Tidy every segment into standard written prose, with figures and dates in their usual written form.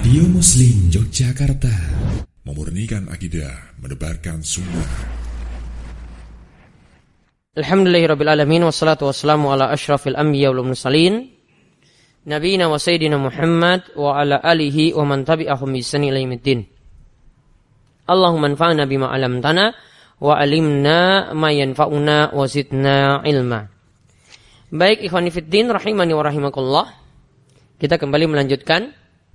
Radio Muslim Yogyakarta, memurnikan akidah, menebarkan sunnah. Alhamdulillahirrabbilalamin, wassalatu wassalamu ala ashrafil anbiya wal mursalin, nabiyina wa sayyidina Muhammad wa ala alihi wa man tabi'ahum bi ihsan ila yaumiddin. Allahumma anfa'na bima 'allamtana wa 'allimna ma yanfa'una wa zidna ilma. Baik ikhwani fiddin rahimani wa rahimakumullah. Kita kembali melanjutkan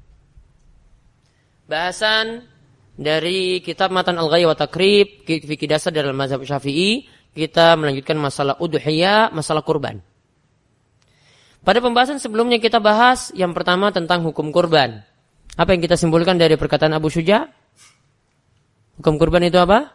bahasan dari kitab Matan Al-Ghaya wa Takrib fikih dasar dalam mazhab Syafi'i. Kita melanjutkan masalah udhiyah, masalah kurban. Pada pembahasan sebelumnya kita bahas yang pertama tentang hukum kurban. Apa yang kita simpulkan dari perkataan Abu Syuja? Hukum kurban itu apa?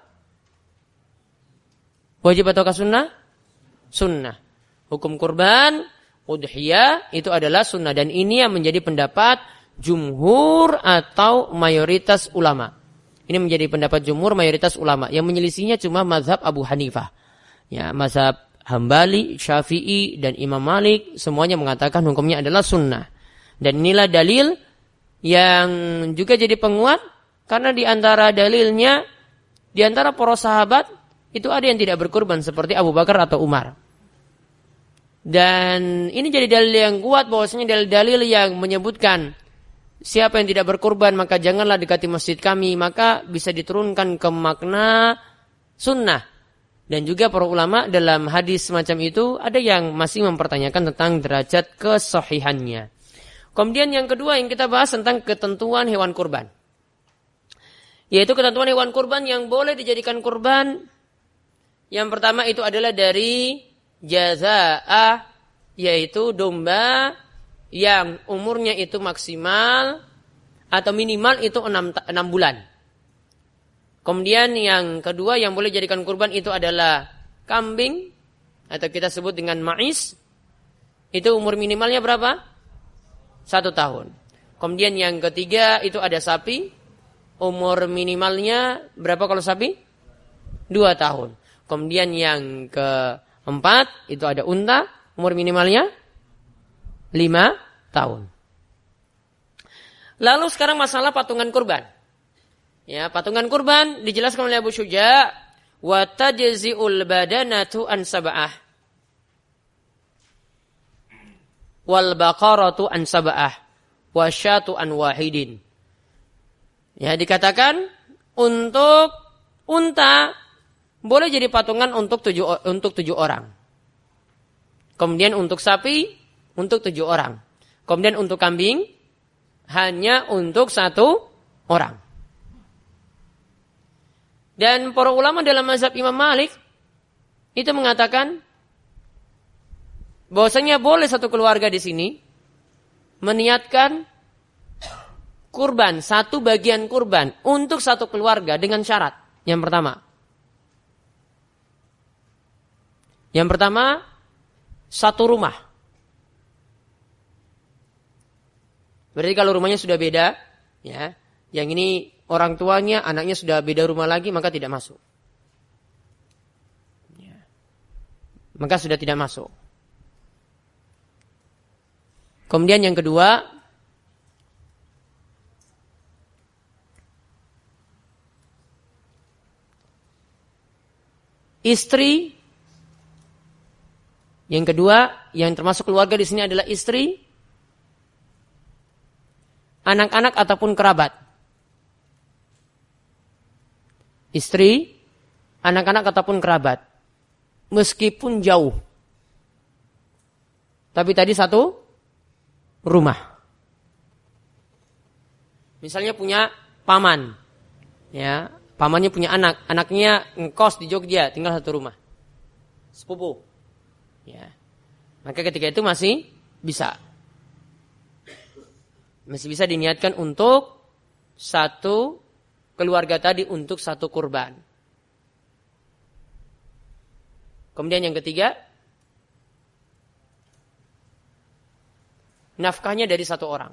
Wajib ataukah sunnah? Sunnah. Hukum kurban, udhiyah itu adalah sunnah. Dan ini yang menjadi pendapat jumhur atau mayoritas ulama. Ini menjadi pendapat jumhur mayoritas ulama. Yang menyelisihinya cuma mazhab Abu Hanifah. Ya, mazhab Hambali, Syafi'i, dan Imam Malik. Semuanya mengatakan hukumnya adalah sunnah. Dan inilah dalil yang juga jadi penguat. Karena di antara dalilnya, di antara para sahabat, itu ada yang tidak berkurban seperti Abu Bakar atau Umar. Dan ini jadi dalil yang kuat bahwasanya dalil-dalil yang menyebutkan siapa yang tidak berkurban maka janganlah dekati masjid kami, maka bisa diturunkan ke makna sunnah. Dan juga para ulama dalam hadis semacam itu ada yang masih mempertanyakan tentang derajat kesahihannya. Kemudian yang kedua yang kita bahas tentang ketentuan hewan kurban. Yaitu ketentuan hewan kurban yang boleh dijadikan kurban. Yang pertama itu adalah dari jaza'ah, yaitu domba yang umurnya itu maksimal atau minimal itu 6 bulan. Kemudian yang kedua yang boleh jadikan kurban itu adalah kambing atau kita sebut dengan ma'is. Itu umur minimalnya berapa? 1 tahun. Kemudian yang ketiga itu ada sapi. Umur minimalnya berapa kalau sapi? 2 tahun. Kemudian yang keempat itu ada unta. Umur minimalnya 5 tahun. Lalu sekarang masalah patungan kurban. Ya, patungan kurban dijelaskan oleh Abu Syuja, wa tajzi'ul badanatu an sab'ah. Wal baqaratu an sab'ah, wa syatu an wahidin. Ya, dikatakan untuk unta boleh jadi patungan untuk 7 orang. Kemudian untuk sapi untuk 7 orang. Kemudian untuk kambing hanya untuk 1 orang. Dan para ulama dalam mazhab Imam Malik itu mengatakan bahwasanya boleh satu keluarga di sini meniatkan kurban, 1 bagian kurban untuk 1 keluarga dengan syarat. Yang pertama 1 rumah. Berarti kalau rumahnya sudah beda, ya, yang ini orang tuanya, anaknya sudah beda rumah lagi, maka tidak masuk. Ya. Maka sudah tidak masuk. Kemudian yang kedua, istri. Yang kedua, yang termasuk keluarga di sini adalah istri, anak-anak ataupun kerabat. Istri, anak-anak ataupun kerabat. Meskipun jauh. Tapi tadi 1 rumah. Misalnya punya paman. Ya, pamannya punya anak. Anaknya ngekos di Jogja, tinggal 1 rumah. Sepupu. Ya. Maka ketika itu masih bisa. Masih bisa diniatkan untuk 1 keluarga tadi untuk 1 kurban. Kemudian yang ketiga, nafkahnya dari 1 orang.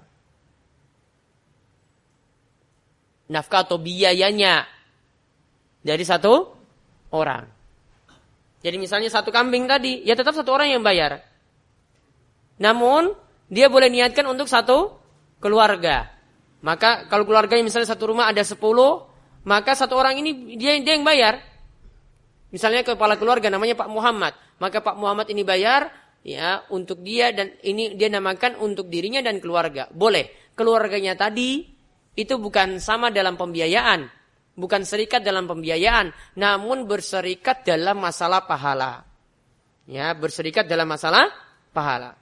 Nafkah atau biayanya dari 1 orang. Jadi misalnya 1 kambing tadi, ya tetap 1 orang yang bayar. Namun, dia boleh niatkan untuk 1 keluarga. Maka kalau keluarganya misalnya satu rumah ada 10, maka satu orang ini dia yang bayar. Misalnya kepala keluarga namanya Pak Muhammad, maka Pak Muhammad ini bayar ya untuk dia, dan ini dia namakan untuk dirinya dan keluarga. Boleh. Keluarganya tadi itu bukan sama dalam pembiayaan, bukan serikat dalam pembiayaan, namun berserikat dalam masalah pahala. Ya, berserikat dalam masalah pahala.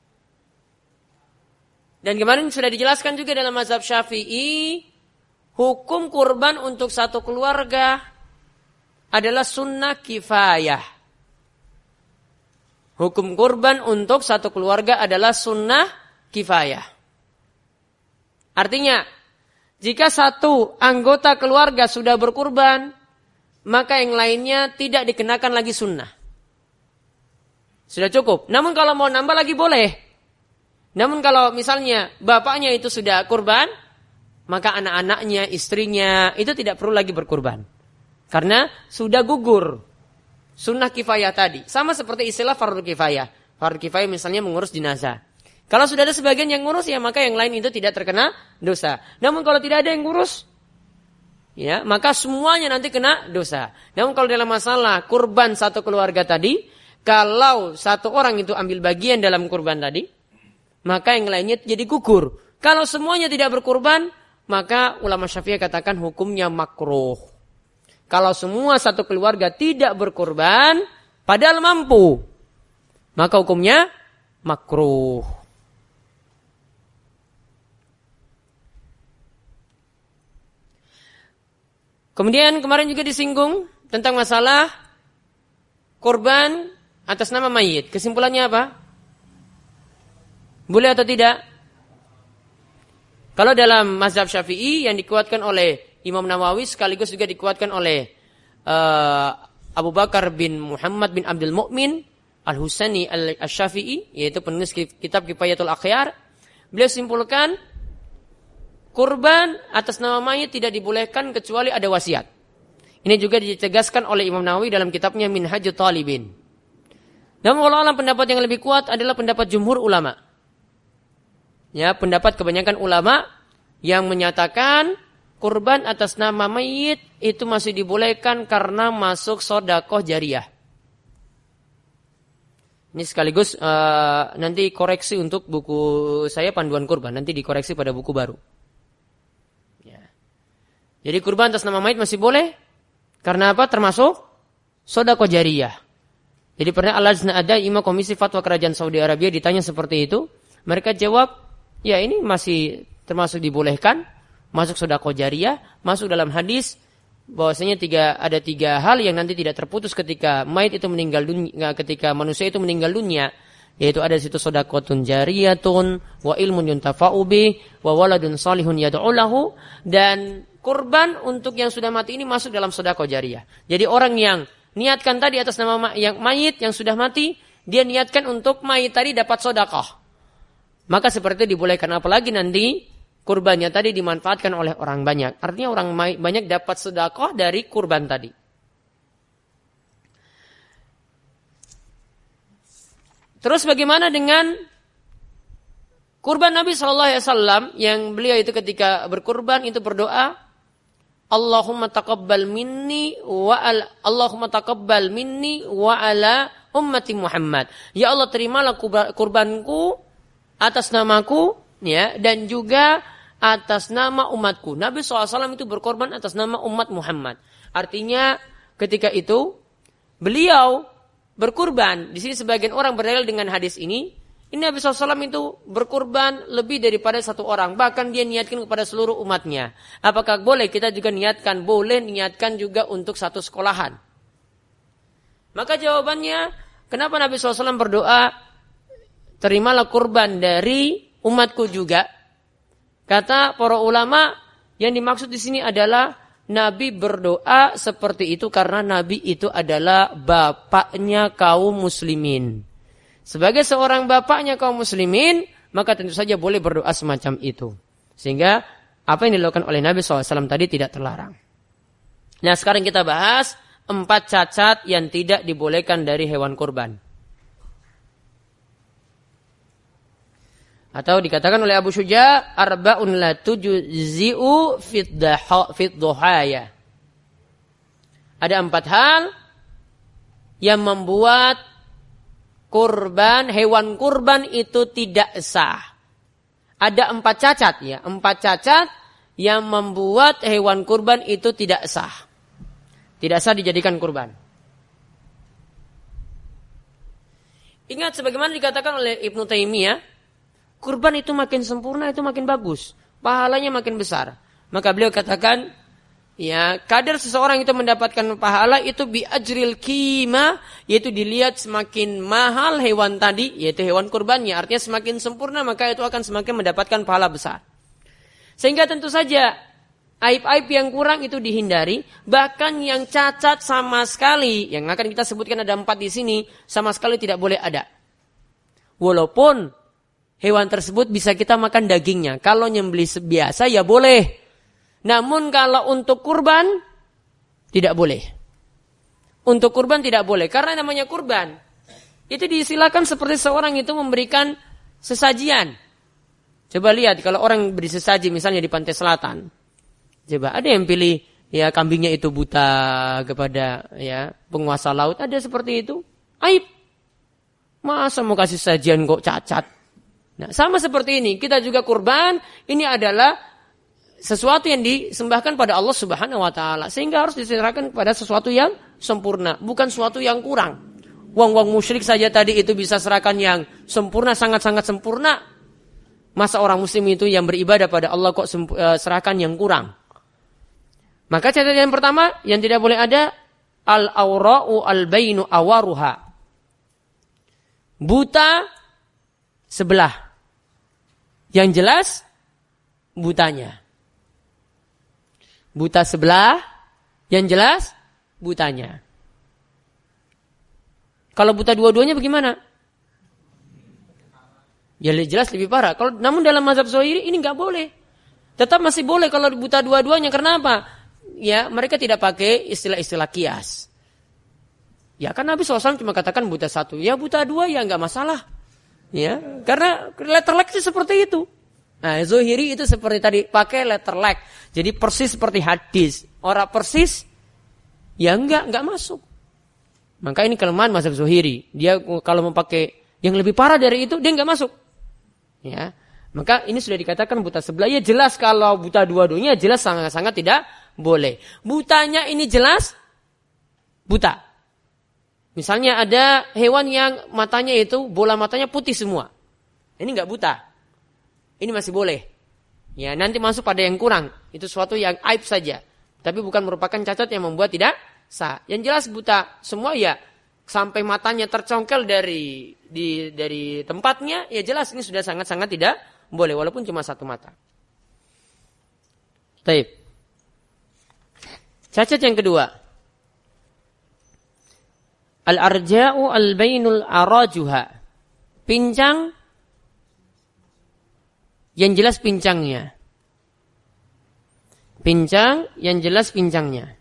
Dan kemarin sudah dijelaskan juga dalam mazhab Syafi'i, hukum kurban untuk satu keluarga adalah sunnah kifayah. Hukum kurban untuk satu keluarga adalah sunnah kifayah. Artinya, jika satu anggota keluarga sudah berkurban, maka yang lainnya tidak dikenakan lagi sunnah. Sudah cukup. Namun kalau mau nambah lagi boleh. Namun kalau misalnya bapaknya itu sudah kurban, maka anak-anaknya, istrinya itu tidak perlu lagi berkurban. Karena sudah gugur sunnah kifayah tadi. Sama seperti istilah fardu kifayah. Fardu kifayah misalnya mengurus jenazah. Kalau sudah ada sebagian yang ngurus, ya maka yang lain itu tidak terkena dosa. Namun kalau tidak ada yang ngurus, ya maka semuanya nanti kena dosa. Namun kalau dalam masalah kurban satu keluarga tadi, kalau satu orang itu ambil bagian dalam kurban tadi, maka yang lainnya jadi gugur. Kalau semuanya tidak berkurban, maka ulama Syafi'i katakan hukumnya makruh. Kalau semua satu keluarga tidak berkurban, padahal mampu, maka hukumnya makruh. Kemudian kemarin juga disinggung tentang masalah kurban atas nama mayit. Kesimpulannya apa? Boleh atau tidak? Kalau dalam mazhab Syafi'i yang dikuatkan oleh Imam Nawawi sekaligus juga dikuatkan oleh Abu Bakar bin Muhammad bin Abdul Mu'min Al-Husani Al-Syafi'i, yaitu penulis kitab Kifayatul Akhyar, beliau simpulkan kurban atas nama mayit tidak dibolehkan kecuali ada wasiat. Ini juga ditegaskan oleh Imam Nawawi dalam kitabnya Minhajut Talibin. Namun wallahualam pendapat yang lebih kuat adalah pendapat jumhur ulama. Ya, pendapat kebanyakan ulama yang menyatakan kurban atas nama mayit itu masih dibolehkan karena masuk sedekah jariyah. Ini sekaligus nanti koreksi untuk buku saya panduan kurban, nanti dikoreksi pada buku baru. Ya. Jadi kurban atas nama mayit masih boleh karena apa? Termasuk sedekah jariyah. Jadi pernah Al-Lajnah Ad-Daimah Komisi Fatwa Kerajaan Saudi Arabia ditanya seperti itu, mereka jawab, ya ini masih termasuk dibolehkan, masuk sedekah jariyah, masuk dalam hadis bahwasanya ada tiga hal yang nanti tidak terputus ketika mayit itu meninggal dunia, ketika manusia itu meninggal dunia, yaitu ada situ sedekahun jariyatun wa ilmun yuntafa'u bih wa waladun salihun yad'u lahu, dan kurban untuk yang sudah mati ini masuk dalam sedekah jariyah. Jadi orang yang niatkan tadi atas nama yang mayit yang sudah mati, dia niatkan untuk mayit tadi dapat sedekah, maka seperti itu dibolehkan. Apalagi nanti kurbannya tadi dimanfaatkan oleh orang banyak. Artinya orang banyak dapat sedekah dari kurban tadi. Terus bagaimana dengan kurban Nabi SAW yang beliau itu ketika berkurban itu berdoa, Allahumma taqabbal minni wa ala ummati Muhammad. Ya Allah, terimalah kurbanku atas namaku, ya, dan juga atas nama umatku. Nabi SAW itu berkorban atas nama umat Muhammad. Artinya ketika itu beliau berkurban. Di sini sebagian orang berdalil dengan hadis ini. Ini Nabi SAW itu berkurban lebih daripada satu orang. Bahkan dia niatkan kepada seluruh umatnya. Apakah boleh kita juga niatkan? Boleh, niatkan juga untuk satu sekolahan. Maka jawabannya, kenapa Nabi SAW berdoa, terimalah kurban dari umatku juga? Kata para ulama, yang dimaksud di sini adalah Nabi berdoa seperti itu karena Nabi itu adalah bapaknya kaum muslimin. Sebagai seorang bapaknya kaum muslimin, maka tentu saja boleh berdoa semacam itu. Sehingga apa yang dilakukan oleh Nabi SAW tadi tidak terlarang. Nah, sekarang kita bahas 4 cacat yang tidak dibolehkan dari hewan kurban. Atau dikatakan oleh Abu Syuja, arba'un la tujzi'u fit dhuhaya. Ada 4 hal yang membuat hewan kurban itu tidak sah. Ada 4 cacat ya, 4 cacat yang membuat hewan kurban itu tidak sah. Tidak sah dijadikan kurban. Ingat sebagaimana dikatakan oleh Ibnu Taimiyah, kurban itu makin sempurna itu makin bagus, pahalanya makin besar. Maka beliau katakan, ya, kadar seseorang itu mendapatkan pahala itu bi ajril qima, yaitu dilihat semakin mahal hewan tadi, yaitu hewan kurbannya, artinya semakin sempurna maka itu akan semakin mendapatkan pahala besar. Sehingga tentu saja aib-aib yang kurang itu dihindari, bahkan yang cacat sama sekali, yang akan kita sebutkan ada 4 di sini, sama sekali tidak boleh ada. Walaupun hewan tersebut bisa kita makan dagingnya, kalau nyembelih biasa ya boleh. Namun kalau untuk kurban tidak boleh. Untuk kurban tidak boleh, karena namanya kurban itu disilakan seperti seorang itu memberikan sesajian. Coba lihat kalau orang beri sesaji misalnya di pantai selatan. Coba ada yang pilih ya kambingnya itu buta kepada ya penguasa laut, ada seperti itu. Aib. Masa mau kasih sajian kok cacat? Nah, sama seperti ini, kita juga kurban, ini adalah sesuatu yang disembahkan pada Allah Subhanahu wa taala, sehingga harus diserahkan kepada sesuatu yang sempurna, bukan sesuatu yang kurang. Wong musyrik saja tadi itu bisa serahkan yang sempurna, sangat-sangat sempurna. Masa orang muslim itu yang beribadah pada Allah kok serahkan yang kurang? Maka catatan yang pertama yang tidak boleh ada al-aura'u al-bainu awaruha. Buta sebelah. Yang jelas butanya. Buta sebelah, yang jelas butanya. Kalau buta dua-duanya bagaimana? Ya jelas lebih parah. Namun dalam mazhab Zuhairi ini nggak boleh. Tetap masih boleh kalau buta dua-duanya. Kenapa? Ya mereka tidak pakai istilah-istilah kias. Ya kan Nabi SAW cuma katakan buta 1. Ya buta 2 ya nggak masalah. Ya karena letter lag itu seperti itu. Nah, Zuhairi itu seperti tadi pakai letter lag. Jadi persis seperti hadis. Orang persis ya enggak masuk. Maka ini kelemahan mazhab Zuhairi. Dia kalau memakai yang lebih parah dari itu dia enggak masuk. Ya. Maka ini sudah dikatakan buta sebelah. Ya jelas kalau buta dua-duanya jelas sangat-sangat tidak boleh. Butanya ini jelas buta. Misalnya ada hewan yang matanya itu bola matanya putih semua. Ini enggak buta. Ini masih boleh. Ya, nanti masuk pada yang kurang. Itu sesuatu yang aib saja. Tapi bukan merupakan cacat yang membuat tidak sah. Yang jelas buta semua ya sampai matanya tercongkel dari tempatnya, ya jelas ini sudah sangat-sangat tidak boleh walaupun cuma satu mata. Taib. Cacat yang kedua. Al-arja'u al-bainul arajuha. Pincang yang jelas pincangnya. Pincang yang jelas pincangnya.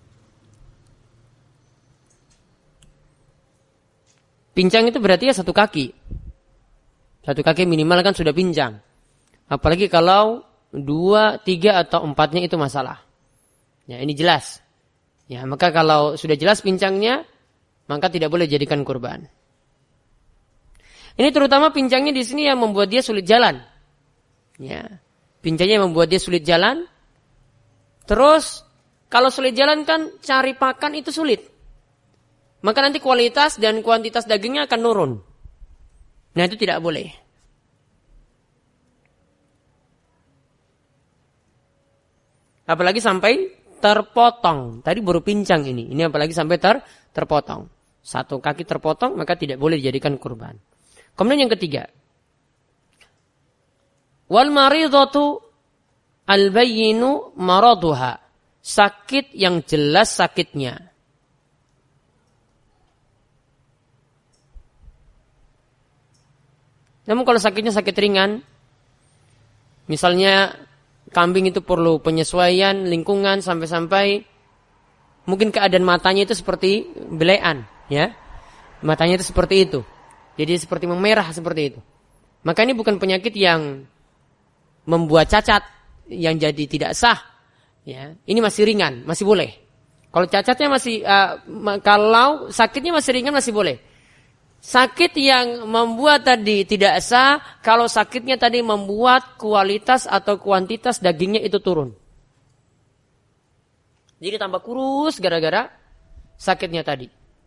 Pincang itu berarti ya satu kaki. Satu kaki minimal kan sudah pincang. Apalagi kalau 2, 3 atau 4-nya itu masalah. Ya ini jelas. Ya maka kalau sudah jelas pincangnya, maka tidak boleh jadikan kurban. Ini terutama pincangnya di sini yang membuat dia sulit jalan. Ya, pincangnya yang membuat dia sulit jalan. Terus kalau sulit jalan kan cari pakan itu sulit. Maka nanti kualitas dan kuantitas dagingnya akan turun. Nah itu tidak boleh. Apalagi sampai terpotong. Tadi baru pincang ini. Ini apalagi sampai terpotong. Satu kaki terpotong maka tidak boleh dijadikan kurban. Kemudian yang ketiga. Wal maridatu al-bayyinu maraduha. Sakit yang jelas sakitnya. Namun kalau sakitnya sakit ringan, misalnya kambing itu perlu penyesuaian lingkungan sampai-sampai mungkin keadaan matanya itu seperti belean, ya. Matanya itu seperti itu. Jadi seperti memerah seperti itu. Maka ini bukan penyakit yang membuat cacat yang jadi tidak sah. Ya, ini masih ringan, masih boleh. Kalau cacatnya masih, kalau sakitnya masih ringan masih boleh. Sakit yang membuat tadi tidak sah, kalau sakitnya tadi membuat kualitas atau kuantitas dagingnya itu turun. Jadi tambah kurus gara-gara sakitnya tadi.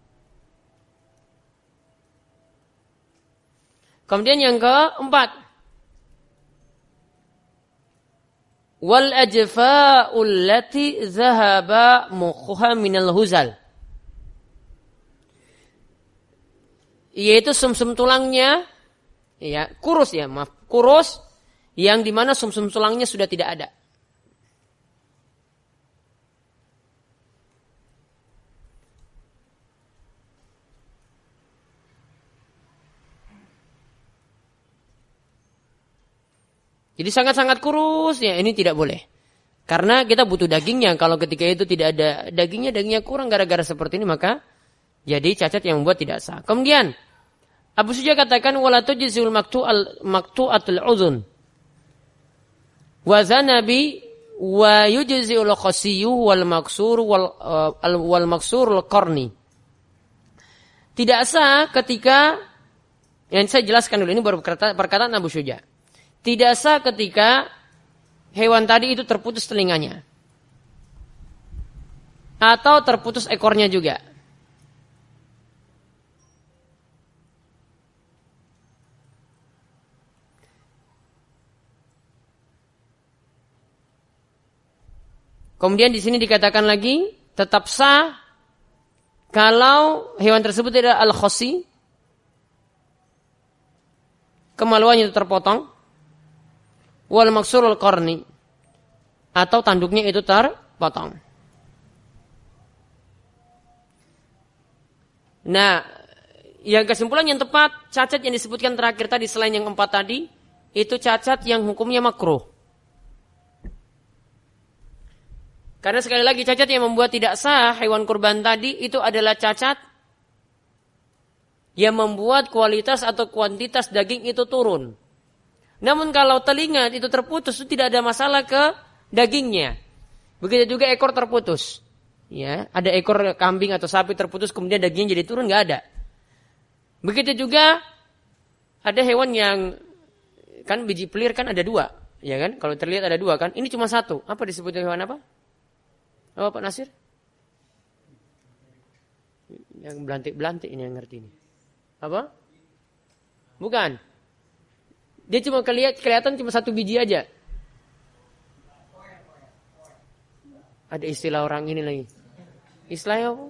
Kemudian yang keempat, wal ajfa'ul lati zahaba mukhuha minal huzal. Yaitu sumsum tulangnya ya, kurus yang dimana sumsum tulangnya sudah tidak ada. Jadi sangat-sangat kurus ya, ini tidak boleh. Karena kita butuh dagingnya. Kalau ketika itu tidak ada dagingnya kurang gara-gara seperti ini, maka jadi cacat yang membuat tidak sah. Kemudian Abu Suja katakan wala tujzul maqtu'atul uzun wa zanabi wa yujziul khasiyyu wal maksur wal maksurul qarni. Tidak sah ketika, yang saya jelaskan dulu, ini baru perkataan Abu Suja. Tidak sah ketika hewan tadi itu terputus telinganya atau terputus ekornya juga. Kemudian di sini dikatakan lagi tetap sah kalau hewan tersebut tidak al-khasi, kemaluannya itu terpotong, wal maksurul qarni, atau tanduknya itu terpotong. Nah, yang kesimpulan yang tepat, cacat yang disebutkan terakhir tadi selain yang 4 tadi, itu cacat yang hukumnya makruh. Karena sekali lagi cacat yang membuat tidak sah hewan kurban tadi itu adalah cacat yang membuat kualitas atau kuantitas daging itu turun. Namun kalau telinga itu terputus itu tidak ada masalah ke dagingnya. Begitu juga ekor terputus. Ya, ada ekor kambing atau sapi terputus kemudian dagingnya jadi turun, nggak ada. Begitu juga ada hewan yang kan biji pelir kan ada 2, ya kan? Kalau terlihat ada 2 kan? Ini cuma 1. Apa disebut hewan apa? Oh, Pak Nasir? Yang belantik-belantik ini yang ngerti ini. Apa? Bukan. Dia cuma kelihatan cuma 1 biji aja. Ada istilah orang ini lagi. Istilahnya apa?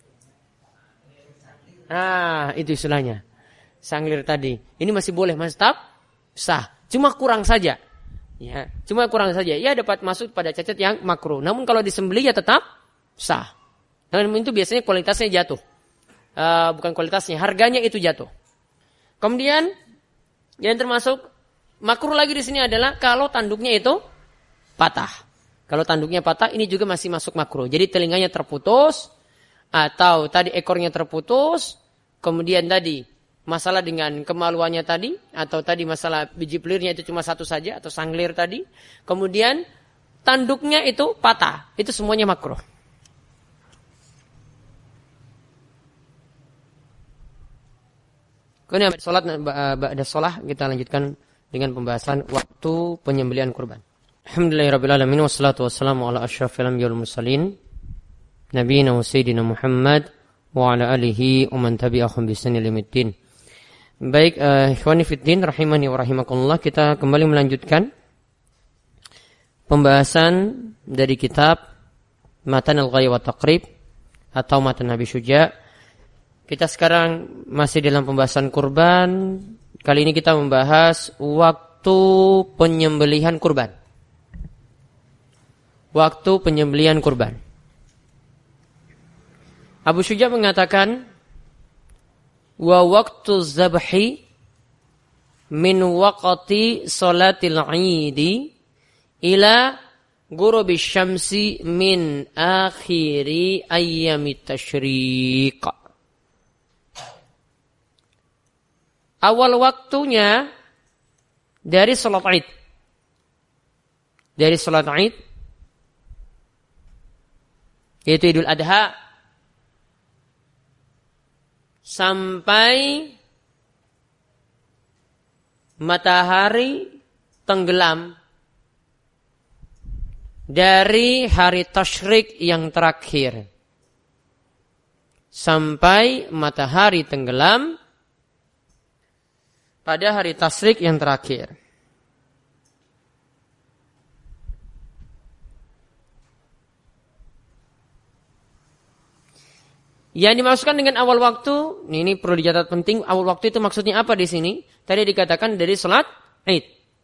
Ah, itu istilahnya. Sanglir tadi. Ini masih boleh, masih tetap sah. Cuma kurang saja. Ya, cuma kurang saja. Ya dapat masuk pada cacat yang makruh. Namun kalau disembelih ya tetap sah. Dan itu biasanya kualitasnya jatuh. Bukan kualitasnya, harganya itu jatuh. Kemudian yang termasuk makruh lagi di sini adalah kalau tanduknya itu patah. Kalau tanduknya patah ini juga masih masuk makruh. Jadi telinganya terputus atau tadi ekornya terputus, kemudian tadi masalah dengan kemaluannya tadi, atau tadi masalah biji pelirnya itu cuma 1 saja, atau sanglir tadi. Kemudian tanduknya itu patah. Itu semuanya makruh. Kemudian ada sholat, kita lanjutkan dengan pembahasan waktu penyembelihan kurban. Alhamdulillahirrabbilalamin, wassalatu wassalamu ala asyrafil anbiya'i wal mursalin, nabiyina wa sayyidina Muhammad wa ala alihi wa man tabi'ahum bi ihsan ila yaumil. Baik, ikhwani fiddin rahimani wa rahimakumullah, kita kembali melanjutkan pembahasan dari kitab Matan al-Ghaya wa Taqrib atau Matan Abi Syuja. Kita sekarang masih dalam pembahasan kurban. Kali ini kita membahas waktu penyembelihan kurban. Waktu penyembelihan kurban. Abu Syuja mengatakan wa waqtu zabhi min waqti salatil 'idi ila ghurubi syamsi min akhiri ayyamit dari salat Id. Dari salat Id, yaitu Idul Adha, sampai matahari tenggelam dari hari tasyrik yang terakhir sampai matahari tenggelam pada hari tasyrik yang terakhir. Yang dimaksudkan dengan awal waktu, ini perlu dicatat penting, awal waktu itu maksudnya apa di sini? Tadi dikatakan dari salat Id.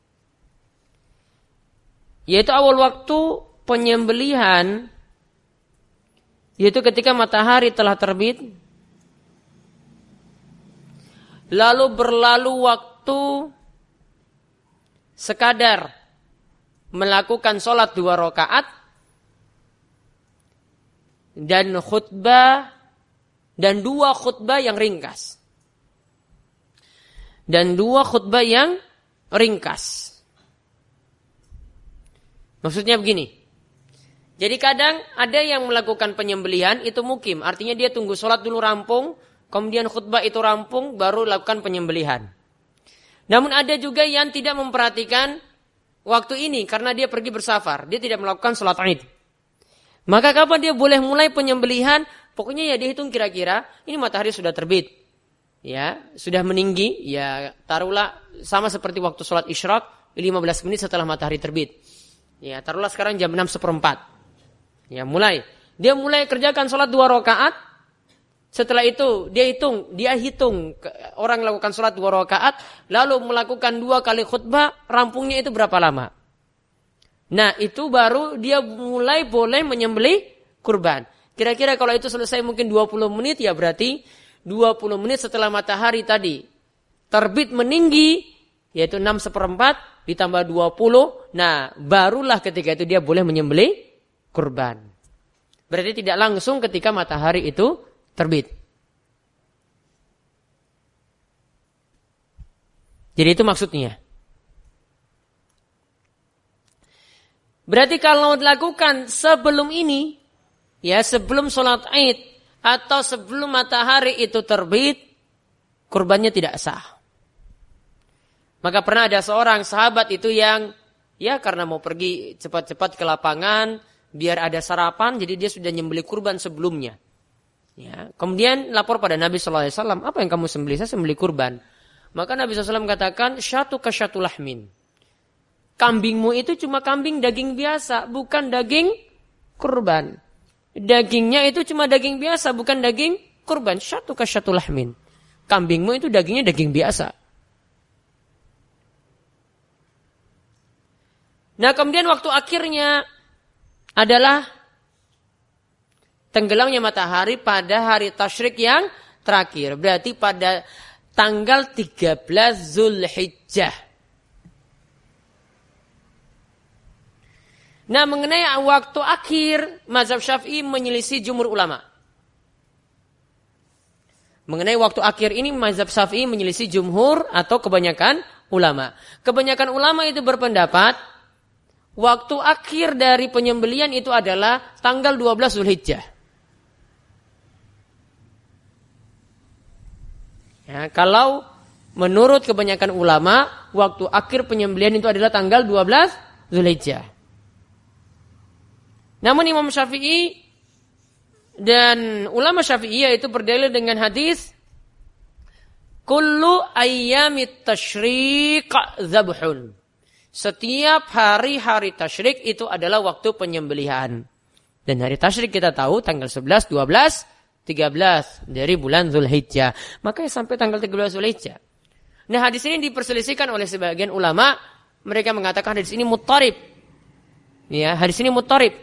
Yaitu awal waktu penyembelihan, yaitu ketika matahari telah terbit, lalu berlalu waktu sekadar melakukan sholat 2 rakaat dan khutbah, dan 2 khutbah yang ringkas. Dan 2 khutbah yang ringkas. Maksudnya begini. Jadi kadang ada yang melakukan penyembelihan itu mukim. Artinya dia tunggu sholat dulu rampung, kemudian khutbah itu rampung, baru lakukan penyembelihan. Namun ada juga yang tidak memperhatikan waktu ini karena dia pergi bersafar. Dia tidak melakukan sholat Id. Maka kapan dia boleh mulai penyembelihan? Pokoknya ya dihitung kira-kira ini matahari sudah terbit. Ya, sudah meninggi, ya taruhlah sama seperti waktu sholat isyraq 15 menit setelah matahari terbit. Ya, taruhlah sekarang jam 6:04. Ya, dia mulai kerjakan sholat 2 rakaat. Setelah itu dia hitung orang lakukan sholat 2 rakaat, lalu melakukan 2 kali khutbah, rampungnya itu berapa lama? Nah, itu baru dia mulai boleh menyembelih kurban. Kira-kira kalau itu selesai mungkin 20 menit, ya berarti 20 menit setelah matahari tadi terbit meninggi, yaitu 6/4 ditambah 20, nah barulah ketika itu dia boleh menyembelih kurban. Berarti tidak langsung ketika matahari itu terbit. Jadi itu maksudnya. Berarti kalau dilakukan sebelum ini, ya sebelum sholat Id atau sebelum matahari itu terbit, kurbannya tidak sah. Maka pernah ada seorang sahabat itu yang ya karena mau pergi cepat-cepat ke lapangan biar ada sarapan, jadi dia sudah nyembelih kurban sebelumnya. Ya, kemudian lapor pada Nabi SAW, apa yang kamu sembelih? Saya sembelih kurban. Maka Nabi SAW katakan, syatu ka syatu lahmin. Kambingmu itu cuma kambing daging biasa, bukan daging kurban. Dagingnya itu cuma daging biasa, bukan daging kurban. Syatu ka syatu lahmin. Kambingmu itu dagingnya daging biasa. Nah, kemudian waktu akhirnya adalah tenggelamnya matahari pada hari tasyrik yang terakhir. Berarti pada tanggal 13 Zulhijjah. Nah, mengenai waktu akhir, mazhab Syafi'i menyelisih jumhur ulama. Mengenai waktu akhir ini, mazhab Syafi'i menyelisih jumhur atau kebanyakan ulama. Kebanyakan ulama itu berpendapat, waktu akhir dari penyembelian itu adalah tanggal 12 Zulhijjah. Ya, kalau menurut kebanyakan ulama, waktu akhir penyembelian itu adalah tanggal 12 Zulhijjah. Namun Imam Syafi'i dan ulama Syafi'iyah itu berdalil dengan hadis kullu ayyamit tasyriq zabhun. Setiap hari-hari tasyrik itu adalah waktu penyembelihan. Dan hari tasyrik kita tahu tanggal 11, 12, 13 dari bulan Zulhijjah. Makanya sampai tanggal 13 Zulhijjah. Nah, hadis ini diperselisihkan oleh sebagian ulama. Mereka mengatakan hadis ini muttarib. Ya, hadis ini muttarib.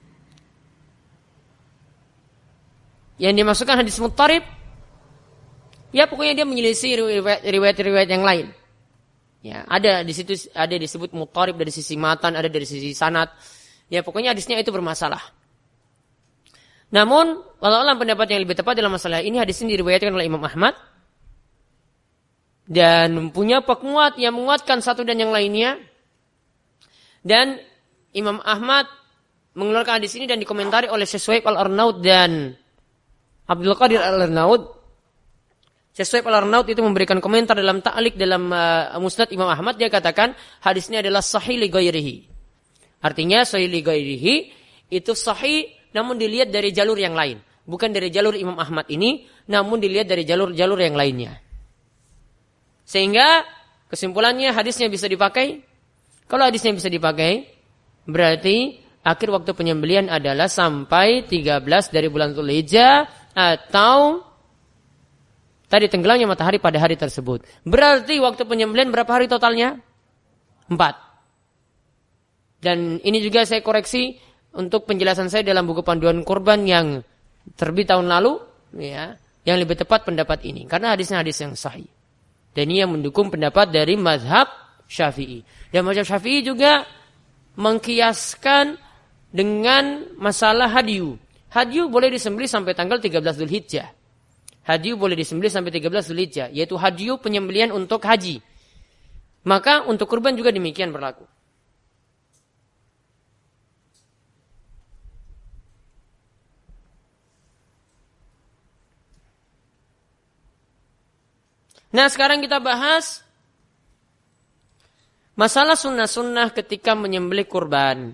Yang dimasukkan hadis muttarib, ya pokoknya dia menyelisih riwayat-riwayat yang lain. Ya, ada di situ ada disebut muttarib dari sisi matan, ada dari sisi sanad. Ya, pokoknya hadisnya itu bermasalah. Namun, walau pendapat yang lebih tepat dalam masalah ini, hadis ini diriwayatkan oleh Imam Ahmad dan punya penguat yang menguatkan satu dan yang lainnya. Dan Imam Ahmad mengeluarkan hadis ini dan dikomentari oleh Syekh Suhaib Al-Arnaud dan Abdul Qadir Al-Arnaud. Syekh Suhaib Al-Arnaud itu memberikan komentar dalam ta'liq dalam Musnad Imam Ahmad. Dia katakan hadis ini adalah sahih li ghairihi. Artinya sahih li ghairihi itu sahih namun dilihat dari jalur yang lain. Bukan dari jalur Imam Ahmad ini, namun dilihat dari jalur-jalur yang lainnya. Sehingga kesimpulannya hadisnya bisa dipakai. Kalau hadisnya bisa dipakai, berarti akhir waktu penyembelihan adalah sampai 13 dari bulan Dzulhijjah atau tadi tenggelamnya matahari pada hari tersebut. Berarti waktu penyembelihan berapa hari totalnya? 4. Dan ini juga saya koreksi untuk penjelasan saya dalam buku panduan kurban yang terbit tahun lalu, ya, yang lebih tepat pendapat ini. Karena hadisnya hadis yang sahih. Dan ini yang mendukung pendapat dari mazhab Syafi'i. Dan mazhab Syafi'i juga mengkiaskan dengan masalah hadyu. Hadyu boleh disembelih sampai tanggal 13 Dzulhijjah. Hadyu boleh disembelih sampai 13 Dzulhijjah, yaitu hadyu penyembelihan untuk haji. Maka untuk kurban juga demikian berlaku. Nah, sekarang kita bahas masalah sunnah-sunnah ketika menyembelih kurban.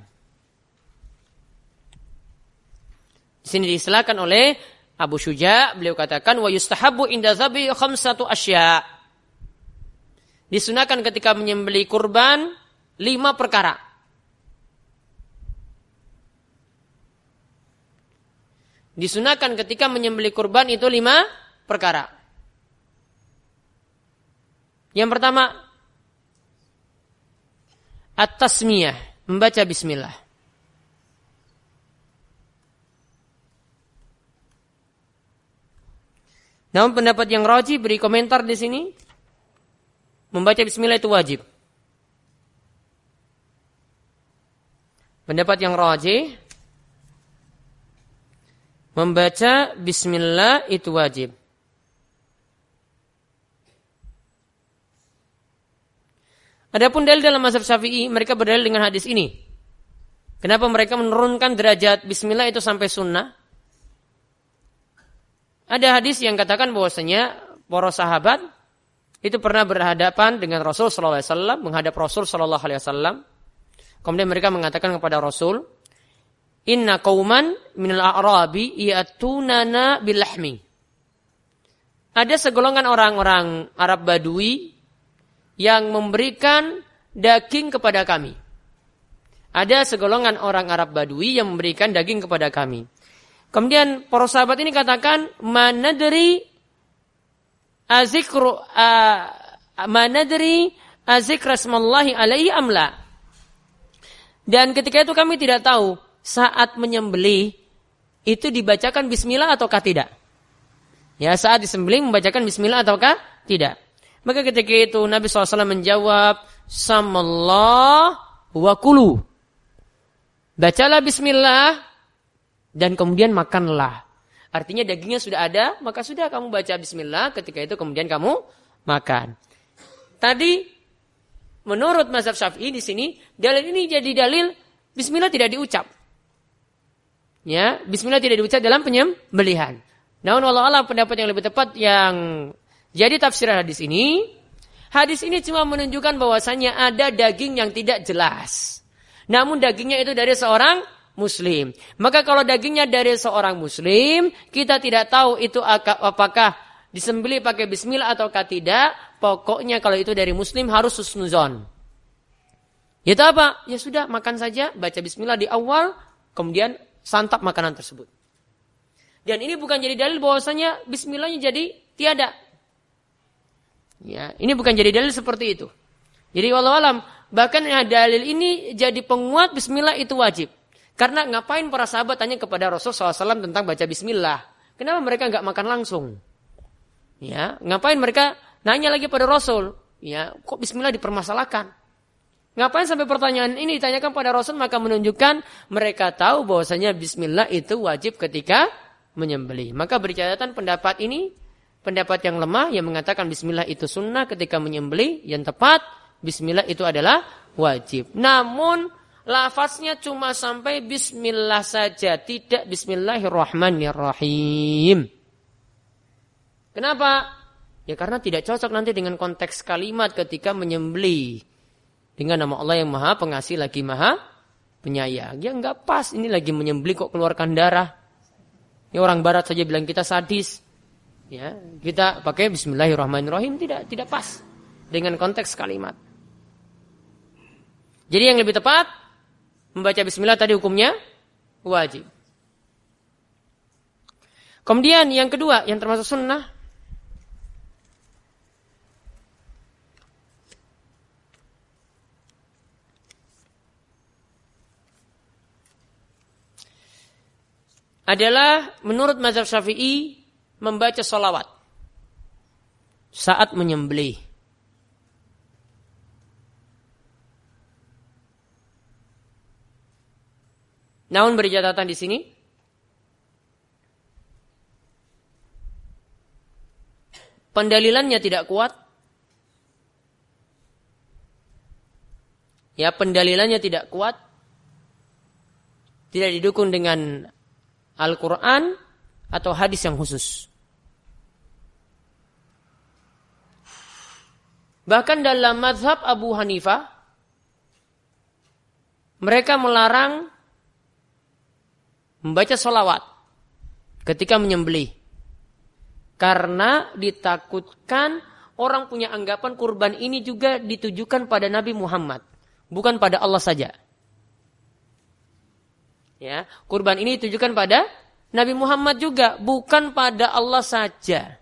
Di sini disilakan oleh Abu Syuja, beliau katakan wa yustahabbu inda zabi khamsatu asya. Disunahkan ketika menyembelih kurban 5 perkara. Disunahkan ketika menyembelih kurban itu 5 perkara. Yang pertama, at-tasmiyah, membaca bismillah. Namun pendapat yang rajih beri komentar di sini, membaca bismillah itu wajib. Pendapat yang rajih, membaca bismillah itu wajib. Adapun dalil dalam mazhab Syafi'i, mereka berdalil dengan hadis ini. Kenapa mereka menurunkan derajat bismillah itu sampai sunnah? Ada hadis yang katakan bahwasanya para sahabat itu pernah berhadapan dengan Rasul sallallahu alaihi wasallam, menghadap Rasul sallallahu alaihi wasallam. Kemudian mereka mengatakan kepada Rasul, "Inna qauman minal a'rabi ya'tunana bil lahmi." Ada segolongan orang-orang Arab Badui yang memberikan daging kepada kami. Ada segolongan orang Arab Badui yang memberikan daging kepada kami. Kemudian para sahabat ini katakan, manadri azikrasmallahi alaihi amla. Dan ketika itu kami tidak tahu saat menyembelih itu dibacakan bismillah ataukah tidak. Ya, saat disembelih membacakan bismillah ataukah tidak. Maka ketika itu Nabi SAW menjawab, samallah wa kulu. Bacalah bismillah dan kemudian makanlah. Artinya dagingnya sudah ada, maka sudah kamu baca bismillah, ketika itu kemudian kamu makan. Tadi menurut mazhab Syafi'i di sini, dalil ini jadi dalil bismillah tidak diucap. Ya, bismillah tidak diucap dalam penyembelihan. Namun wallahu a'lam pendapat yang lebih tepat yang jadi tafsiran hadis ini cuma menunjukkan bahwasannya ada daging yang tidak jelas. Namun dagingnya itu dari seorang muslim. Maka kalau dagingnya dari seorang muslim, kita tidak tahu itu apakah disembelih pakai bismillah ataukah tidak. Pokoknya kalau itu dari muslim harus husnuzon. Itu apa? Ya sudah, makan saja, baca bismillah di awal, kemudian santap makanan tersebut. Dan ini bukan jadi dalil bahwasanya bismillahnya jadi tiada. Ya, ini bukan jadi dalil seperti itu. Jadi wallahu alam, bahkan dalil ini jadi penguat bismillah itu wajib. Karena ngapain para sahabat tanya kepada Rasulullah SAW tentang baca bismillah? Kenapa mereka enggak makan langsung? Ya, ngapain mereka nanya lagi pada Rasul? Ya, kok bismillah dipermasalahkan? Ngapain sampai pertanyaan ini ditanyakan pada Rasul? Maka menunjukkan mereka tahu bahwasanya bismillah itu wajib ketika menyembelih. Maka beri catatan pendapat ini pendapat yang lemah yang mengatakan bismillah itu sunnah ketika menyembelih, yang tepat bismillah itu adalah wajib. Namun lafaznya cuma sampai bismillah saja, tidak bismillahirrahmanirrahim. Kenapa? Ya karena tidak cocok nanti dengan konteks kalimat ketika menyembelih. Dengan nama Allah yang Maha Pengasih lagi Maha Penyayang. Ya enggak pas, ini lagi menyembelih kok keluarkan darah. Ya orang barat saja bilang kita sadis. Ya, kita pakai bismillahirrahmanirrahim tidak pas dengan konteks kalimat. Jadi yang lebih tepat membaca bismillah tadi hukumnya wajib. Kemudian yang kedua yang termasuk sunnah adalah menurut mazhab Syafi'i membaca sholawat saat menyembelih. Namun beri catatan di sini, pendalilannya tidak kuat. Ya, pendalilannya tidak kuat. Tidak didukung dengan Al-Quran atau hadis yang khusus. Bahkan dalam mazhab Abu Hanifah, mereka melarang membaca sholawat ketika menyembelih. Karena ditakutkan orang punya anggapan kurban ini juga ditujukan pada Nabi Muhammad, bukan pada Allah saja. Ya, kurban ini ditujukan pada Nabi Muhammad juga, bukan pada Allah saja.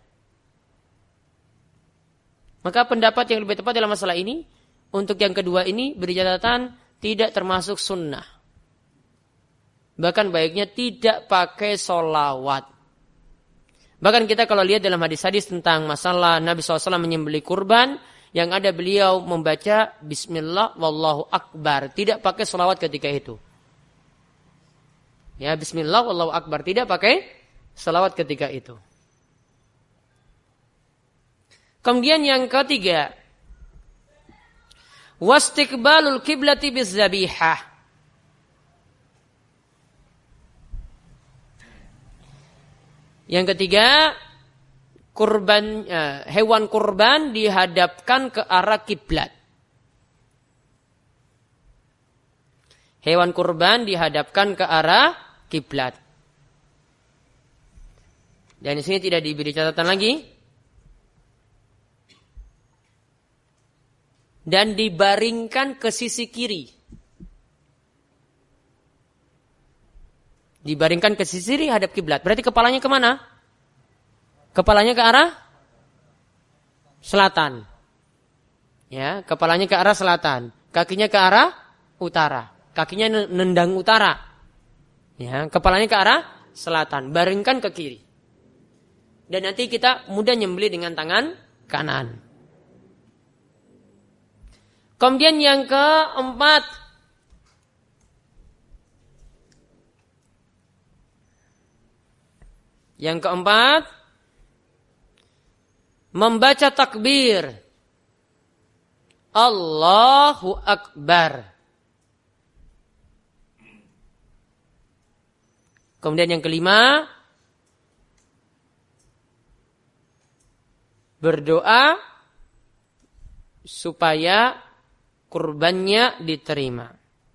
Maka pendapat yang lebih tepat dalam masalah ini, untuk yang kedua ini beri catatan tidak termasuk sunnah. Bahkan baiknya tidak pakai sholawat. Bahkan kita kalau lihat dalam hadis-hadis tentang masalah Nabi SAW menyembelih kurban, yang ada beliau membaca Bismillah wallahu akbar, tidak pakai sholawat ketika itu. Ya, Bismillah wallahu akbar, tidak pakai sholawat ketika itu. Kemudian yang ketiga, wastiqbalul kiblati bizzabihah. Yang ketiga, hewan kurban dihadapkan ke arah kiblat. Hewan kurban dihadapkan ke arah kiblat. Dan di sini tidak diberi catatan lagi. Dan dibaringkan ke sisi kiri. Dibaringkan ke sisi kiri hadap kiblat. Berarti kepalanya kemana? Kepalanya ke arah selatan. Ya, kepalanya ke arah selatan. Kakinya ke arah utara. Kakinya nendang utara. Ya, kepalanya ke arah selatan. Baringkan ke kiri. Dan nanti kita mudah nyembelih dengan tangan kanan. Kemudian yang keempat, membaca takbir. Allahu Akbar. Kemudian yang kelima, berdoa supaya kurbannya diterima.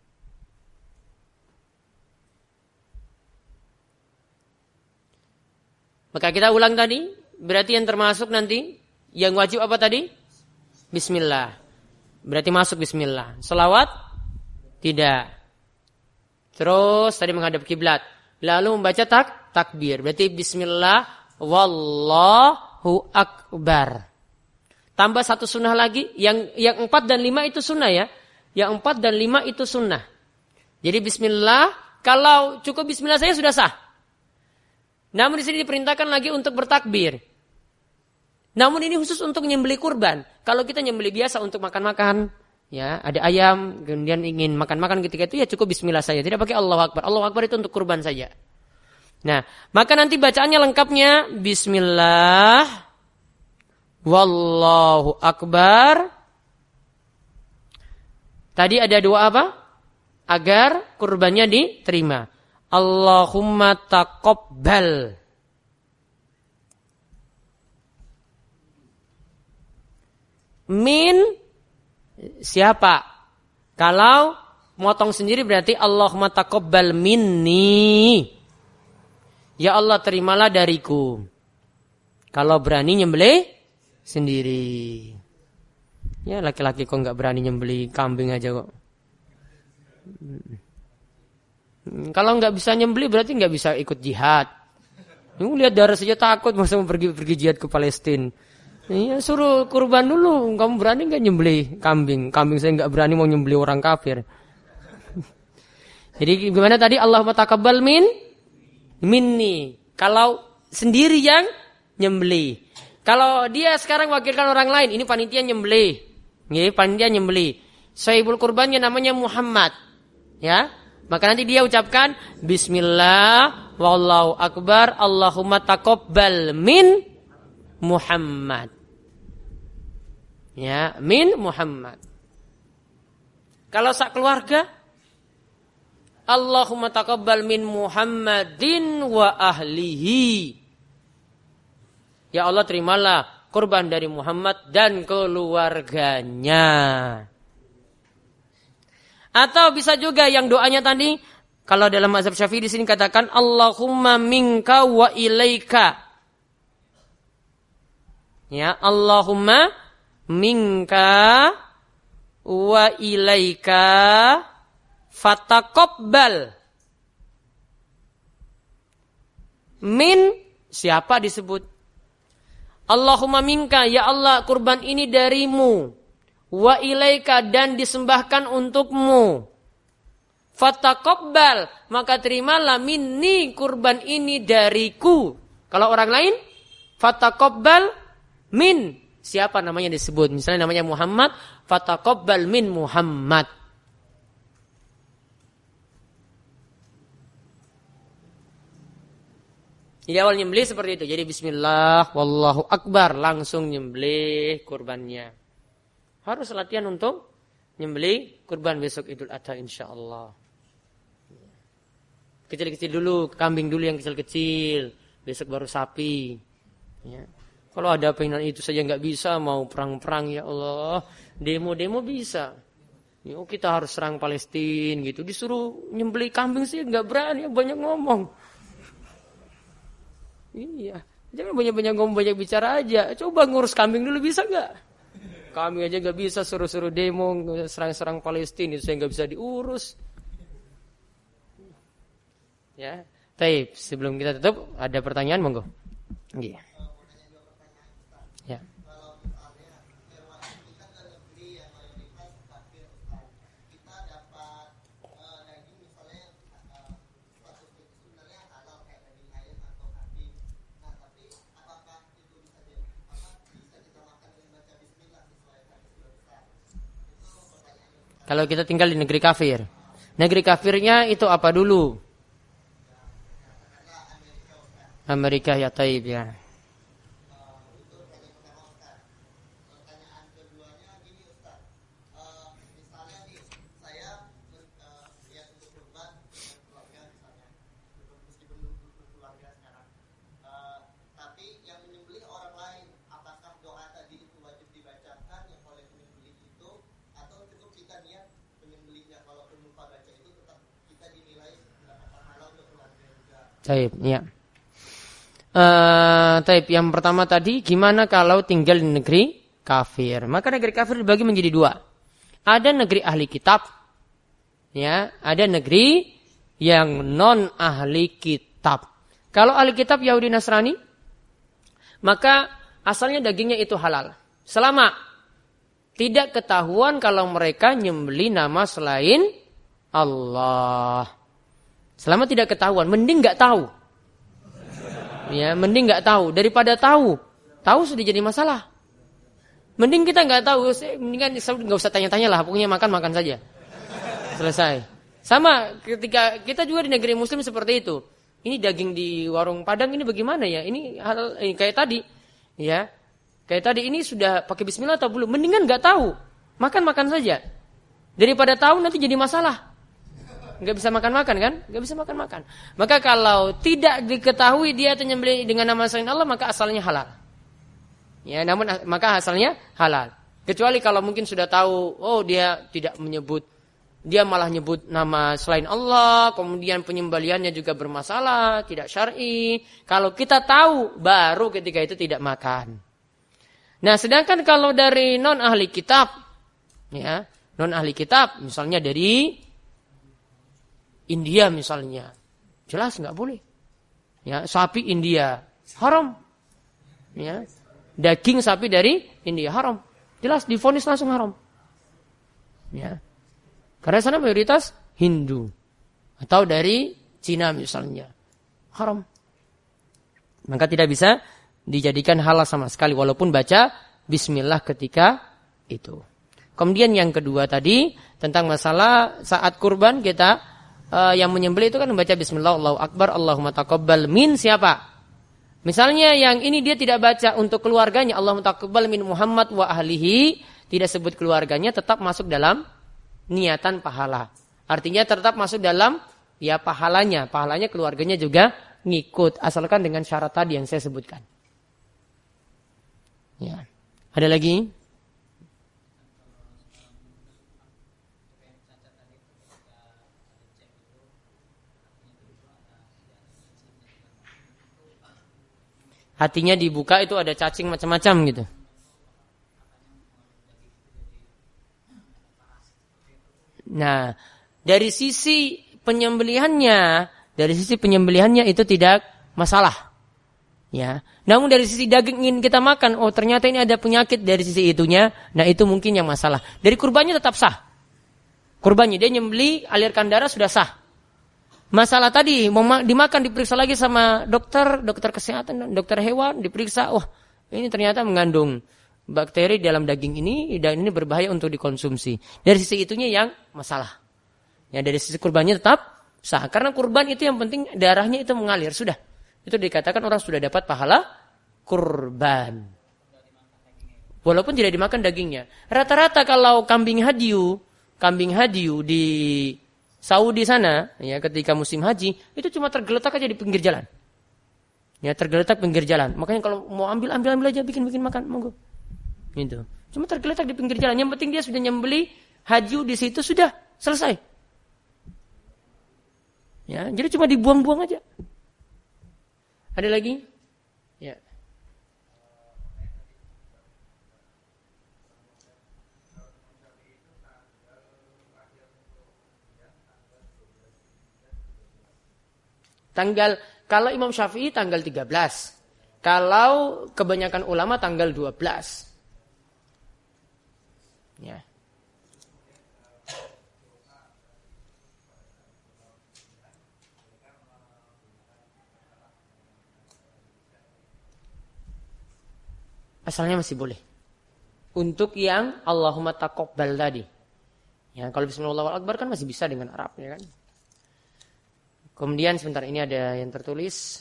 Maka kita ulang tadi, berarti yang termasuk nanti, yang wajib apa tadi? Bismillah. Berarti masuk bismillah. Selawat? Tidak. Terus tadi menghadap kiblat. Lalu membaca takbir. Berarti bismillah wallahu akbar. Tambah satu sunnah lagi. Yang 4 dan 5 itu sunnah ya. Yang 4 dan 5 itu sunnah. Jadi bismillah. Kalau cukup bismillah saya sudah sah. Namun di sini diperintahkan lagi untuk bertakbir. Namun ini khusus untuk nyembelih kurban. Kalau kita nyembelih biasa untuk makan-makan. Ya, ada ayam, kemudian ingin makan-makan ketika itu ya cukup bismillah saja, tidak pakai Allahu Akbar. Allahu Akbar itu untuk kurban saja. Nah, maka nanti bacaannya lengkapnya bismillah wallahu akbar. Tadi ada doa apa? Agar kurbannya diterima. Allahumma taqabbal. Min siapa? Kalau motong sendiri berarti Allahumma taqabbal minni. Ya Allah terimalah dariku. Kalau berani nyembelih sendiri. Ya laki-laki kok nggak berani nyembelih kambing aja kok. Kalau nggak bisa nyembelih berarti nggak bisa ikut jihad. Lihat darah saja takut masa mau pergi jihad ke Palestina. Iya suruh kurban dulu. Kamu berani nggak nyembelih kambing? Kambing saya nggak berani mau nyembelih orang kafir. Jadi gimana tadi Allahumma taqabbal minni. Kalau sendiri yang nyembelih. Kalau dia sekarang wakilkan orang lain, ini panitia nyembelih. Nggih, panitia nyembelih. Sahibul kurbannya namanya Muhammad. Ya. Maka nanti dia ucapkan bismillah wallahu akbar Allahumma taqabbal min Muhammad. Ya, min Muhammad. Kalau sak keluarga Allahumma taqabbal min Muhammadin wa ahlihi. Ya Allah terimalah kurban dari Muhammad dan keluarganya. Atau bisa juga yang doanya tadi, kalau dalam mazhab Syafi'i di sini katakan Allahumma minka wa ilaika. Ya, Allahumma minka wa ilaika fataqabbal. Min siapa disebut? Allahumma minka, ya Allah kurban ini darimu. Wa ilaika dan disembahkan untukmu. Fataqabbal, maka terimalah minni kurban ini dariku. Kalau orang lain, fataqabbal min siapa namanya disebut? Misalnya namanya Muhammad, fataqabbal min Muhammad. Di awal nyembelih seperti itu. Jadi bismillah, wallahu akbar, langsung nyembelih kurbannya. Harus latihan untuk nyembelih kurban besok Idul Adha insyaallah. Kecil-kecil dulu, kambing dulu yang kecil-kecil, besok baru sapi. Ya. Kalau ada pengen itu saja nggak bisa, mau perang-perang ya Allah, demo-demo bisa. Ya, kita harus serang Palestina gitu, disuruh nyembelih kambing sih nggak berani, banyak ngomong. Iya, jangan banyak-banyak ngomong, banyak bicara aja. Coba ngurus kambing dulu bisa nggak? Kambing aja nggak bisa, suruh-suruh demo, serang-serang Palestina itu saya nggak bisa diurus. Ya, taib. Sebelum kita tutup, ada pertanyaan monggo. Iya. Ya. Kalau kita tinggal di negeri kafir. Negeri kafirnya itu apa dulu? Amerika ya taib ya. Taib, ya. Taib, yang pertama tadi, gimana kalau tinggal di negeri kafir? Maka negeri kafir dibagi menjadi dua. Ada negeri ahli kitab, ya. Ada negeri yang non ahli kitab. Kalau ahli kitab Yahudi Nasrani, maka asalnya dagingnya itu halal. Selama tidak ketahuan kalau mereka nyembeli nama selain Allah. Selama tidak ketahuan, mending nggak tahu. Ya, mending nggak tahu daripada tahu. Tahu sudah jadi masalah. Mending kita nggak tahu, mendingan nggak usah tanya-tanya lah, pokoknya makan saja. Selesai. Sama ketika kita juga di negeri Muslim seperti itu. Ini daging di warung Padang ini bagaimana ya? Ini hal kayak tadi, ya. Kayak tadi ini sudah pakai bismillah atau belum? Mendingan nggak tahu. Makan saja. Daripada tahu nanti jadi masalah. Nggak bisa makan-makan kan? Nggak bisa makan-makan. Maka kalau tidak diketahui dia menyembelih dengan nama selain Allah, maka asalnya halal. Ya, namun maka asalnya halal. Kecuali kalau mungkin sudah tahu, oh dia tidak menyebut, dia malah nyebut nama selain Allah, kemudian penyembelihannya juga bermasalah, tidak syar'i. Kalau kita tahu, baru ketika itu tidak makan. Nah, sedangkan kalau dari non ahli kitab, ya, non ahli kitab, misalnya dari India misalnya, jelas nggak boleh. Ya, sapi India haram. Ya, daging sapi dari India haram. Jelas divonis langsung haram. Ya, karena sana mayoritas Hindu atau dari Cina misalnya haram. Maka tidak bisa dijadikan halal sama sekali walaupun baca bismillah ketika itu. Kemudian yang kedua tadi tentang masalah saat kurban kita yang menyembelih itu kan membaca bismillah, Allahu akbar, Allahumma taqabbal min siapa? Misalnya yang ini dia tidak baca untuk keluarganya, Allahumma taqabbal min Muhammad wa ahlihi, tidak sebut keluarganya, tetap masuk dalam niatan pahala. Artinya tetap masuk dalam ya pahalanya keluarganya juga ngikut asalkan dengan syarat tadi yang saya sebutkan. Ya. Ada lagi? Hatinya dibuka itu ada cacing macam-macam gitu. Nah, dari sisi penyembelihannya itu tidak masalah. Ya, namun dari sisi daging ingin kita makan, oh ternyata ini ada penyakit dari sisi itunya, nah itu mungkin yang masalah. Dari kurbannya tetap sah. Kurbannya dia nyembeli, alirkan darah sudah sah. Masalah tadi mau dimakan diperiksa lagi sama dokter kesehatan, dokter hewan diperiksa, oh ini ternyata mengandung bakteri dalam daging ini dan ini berbahaya untuk dikonsumsi. Dari sisi itunya yang masalah. Ya dari sisi kurbannya tetap sah karena kurban itu yang penting darahnya itu mengalir sudah. Itu dikatakan orang sudah dapat pahala kurban. Walaupun tidak dimakan dagingnya. Rata-rata kalau kambing hadyu di Saudi sana, ya ketika musim haji, itu cuma tergeletak aja di pinggir jalan. Ya tergeletak pinggir jalan. Makanya kalau mau ambil aja, bikin makan, monggo. Gitu. Cuma tergeletak di pinggir jalan. Yang penting dia sudah nyembeli hadyu di situ sudah selesai. Ya, jadi cuma dibuang-buang aja. Ada lagi? Ya. Kalau Imam Syafi'i tanggal 13. Kalau kebanyakan ulama tanggal 12. Ya. Asalnya masih boleh. Untuk yang Allahumma taqabbal tadi. Ya, kalau bismillahirrahmanirrahim kan masih bisa dengan Arab ya kan. Kemudian sebentar ini ada yang tertulis.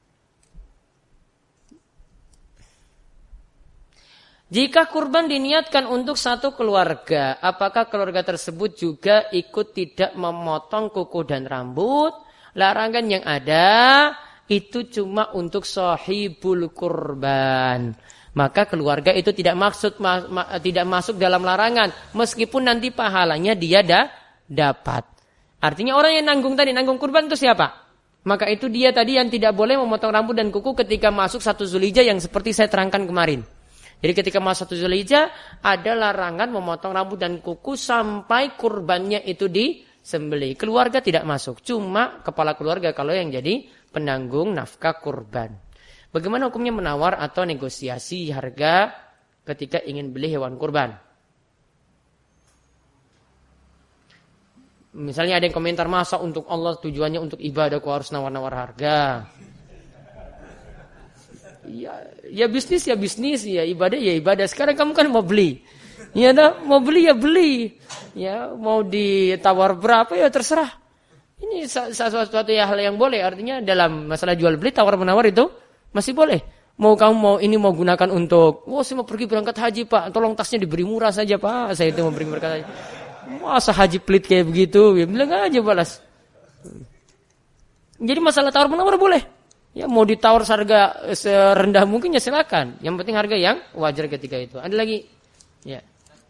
Jika kurban diniatkan untuk satu keluarga, apakah keluarga tersebut juga ikut tidak memotong kuku dan rambut? Larangan yang ada itu cuma untuk sahibul kurban. Maka keluarga itu tidak masuk dalam larangan, meskipun nanti pahalanya dia dapat. Artinya orang yang nanggung kurban itu siapa? Maka itu dia tadi yang tidak boleh memotong rambut dan kuku ketika masuk 1 Zulhijjah yang seperti saya terangkan kemarin. Jadi ketika masuk 1 Zulhijjah ada larangan memotong rambut dan kuku sampai kurbannya itu disembelih. Keluarga tidak masuk, cuma kepala keluarga kalau yang jadi penanggung nafkah kurban. Bagaimana hukumnya menawar atau negosiasi harga ketika ingin beli hewan kurban? Misalnya ada yang komentar, masa untuk Allah tujuannya untuk ibadah kok harus nawar-nawar harga? Ya bisnis, ya ibadah. Sekarang kamu kan mau beli. Ya mau beli ya beli. Ya mau ditawar berapa ya terserah. Ini sesuatu hal yang boleh. Artinya dalam masalah jual beli tawar menawar itu masih boleh. mau gunakan untuk, saya mau pergi berangkat haji Pak, tolong tasnya diberi murah saja Pak, saya itu mau pergi berangkat haji. Masa haji pelit kayak begitu, ya bilang aja balas. Jadi masalah tawar-menawar boleh. Ya mau ditawar harga serendah mungkin ya silakan. Yang penting harga yang wajar ketika itu. Ada lagi? Ya.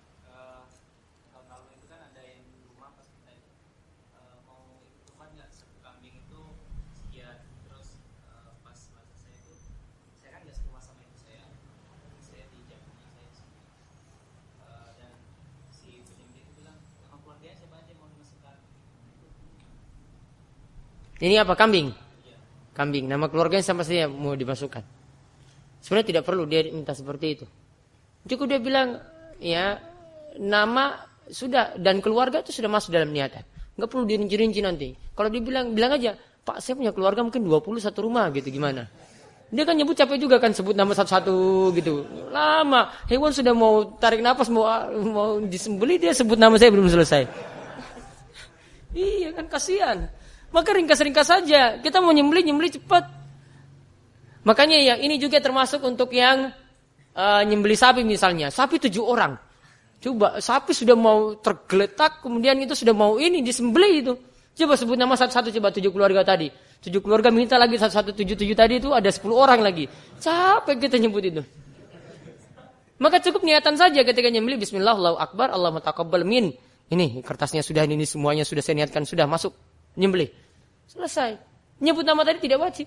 Ini apa? Kambing? Kambing. Nama keluarganya sama saja mau dimasukkan. Sebenarnya tidak perlu dia minta seperti itu. Cukup dia bilang, ya nama sudah dan keluarga itu sudah masuk dalam niatan. Enggak perlu dirinci-rinci nanti. Kalau dia bilang aja, Pak saya punya keluarga mungkin 21 rumah gitu, gimana? Dia kan nyebut capek juga kan sebut nama satu-satu gitu. Lama. Hewan sudah mau tarik nafas, mau disembelih dia sebut nama saya belum selesai. Iya kan kasihan. Maka ringkas-ringkas saja. Kita mau nyembelih cepat. Makanya yang ini juga termasuk untuk yang nyembelih sapi misalnya. Sapi 7 orang. Coba sapi sudah mau tergeletak, kemudian itu sudah mau ini disembelih itu. Coba sebut nama satu-satu, coba 7 keluarga tadi. 7 keluarga minta lagi 1177 tadi itu ada 10 orang lagi. Capek kita nyebut itu. Maka cukup niatan saja ketika nyembelih bismillah, Allahu akbar, Allahumma taqabbal min. Ini kertasnya sudah, ini semuanya sudah saya niatkan, sudah masuk. Nyembelih. Selesai. Nyebut nama tadi tidak wajib.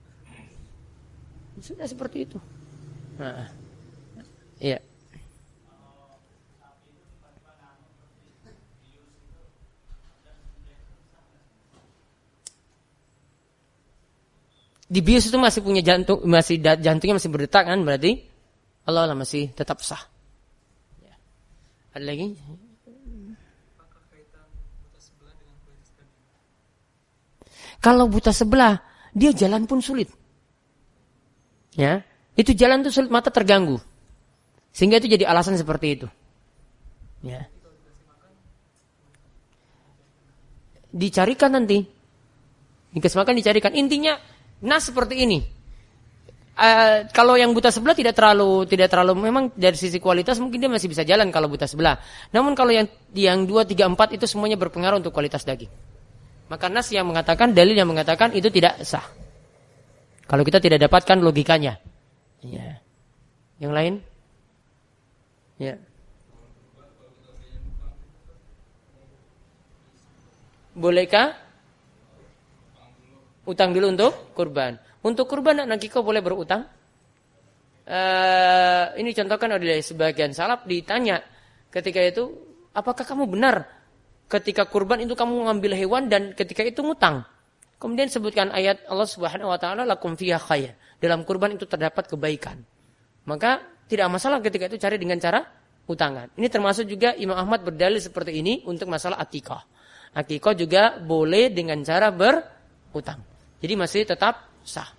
Sudah seperti itu. Nah. Iya. Dibius itu masih punya jantung, jantungnya masih berdetak kan, berarti Allah masih tetap sah. Ya. Ada lagi? Kalau buta sebelah, dia jalan pun sulit. Ya, itu jalan tuh sulit, mata terganggu. Sehingga itu jadi alasan seperti itu. Ya. Dicarikan nanti. Dikasih makan dicarikan. Intinya, seperti ini. Kalau yang buta sebelah tidak terlalu memang dari sisi kualitas mungkin dia masih bisa jalan kalau buta sebelah. Namun kalau yang 2, 3, 4 itu semuanya berpengaruh untuk kualitas daging. Maka nas yang mengatakan, dalil yang mengatakan itu tidak sah. Kalau kita tidak dapatkan logikanya. Ya. Yang lain? Ya. Bolehkah? Utang dulu untuk kurban. Untuk kurban anak kiko boleh berutang? Ini contohkan oleh sebagian salaf ditanya ketika itu, apakah kamu benar? Ketika kurban itu kamu mengambil hewan dan ketika itu ngutang. Kemudian sebutkan ayat Allah Subhanahu wa taala lakum fiha khair. Dalam kurban itu terdapat kebaikan. Maka tidak masalah ketika itu cari dengan cara utangan. Ini termasuk juga Imam Ahmad berdalil seperti ini untuk masalah akikah. Akikah juga boleh dengan cara berutang. Jadi masih tetap sah.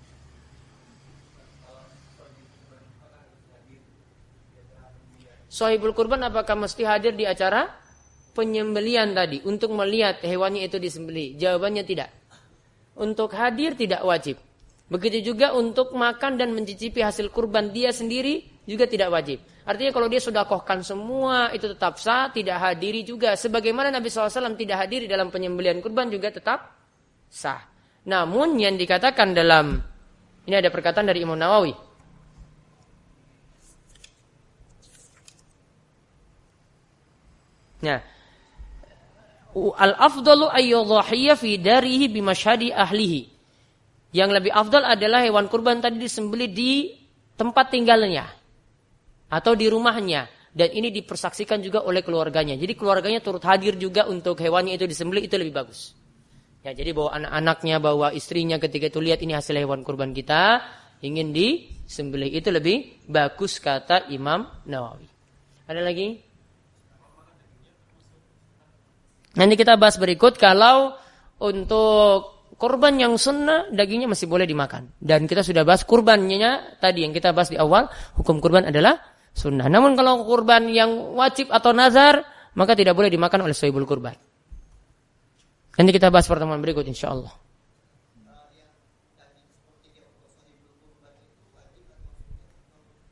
Shahibul kurban apakah mesti hadir di acara penyembelian tadi untuk melihat hewannya itu disembelih? Jawabannya tidak. Untuk hadir tidak wajib. Begitu juga untuk makan dan mencicipi hasil kurban dia sendiri juga tidak wajib. Artinya kalau dia sedekahkan semua itu tetap sah, tidak hadiri juga. Sebagaimana Nabi SAW tidak hadiri dalam penyembelian kurban juga tetap sah. Namun yang dikatakan dalam, ini ada perkataan dari Imam Nawawi. Nah, al-afdalu ayyudhahiyya fi darihi bimasyhadi ahlihi. Yang lebih afdal adalah hewan kurban tadi disembelih di tempat tinggalnya atau di rumahnya, dan ini dipersaksikan juga oleh keluarganya. Jadi keluarganya turut hadir juga untuk hewannya itu disembelih, itu lebih bagus. Ya, jadi bawa anak-anaknya, bawa istrinya ketika itu lihat ini hasil hewan kurban kita, ingin disembelih, itu lebih bagus kata Imam Nawawi. Ada lagi? Nanti kita bahas berikut kalau untuk kurban yang sunnah dagingnya masih boleh dimakan. Dan kita sudah bahas kurbannya tadi yang kita bahas di awal, hukum kurban adalah sunnah. Namun kalau kurban yang wajib atau nazar maka tidak boleh dimakan oleh shahibul kurban. Nanti kita bahas pertemuan berikut insyaallah.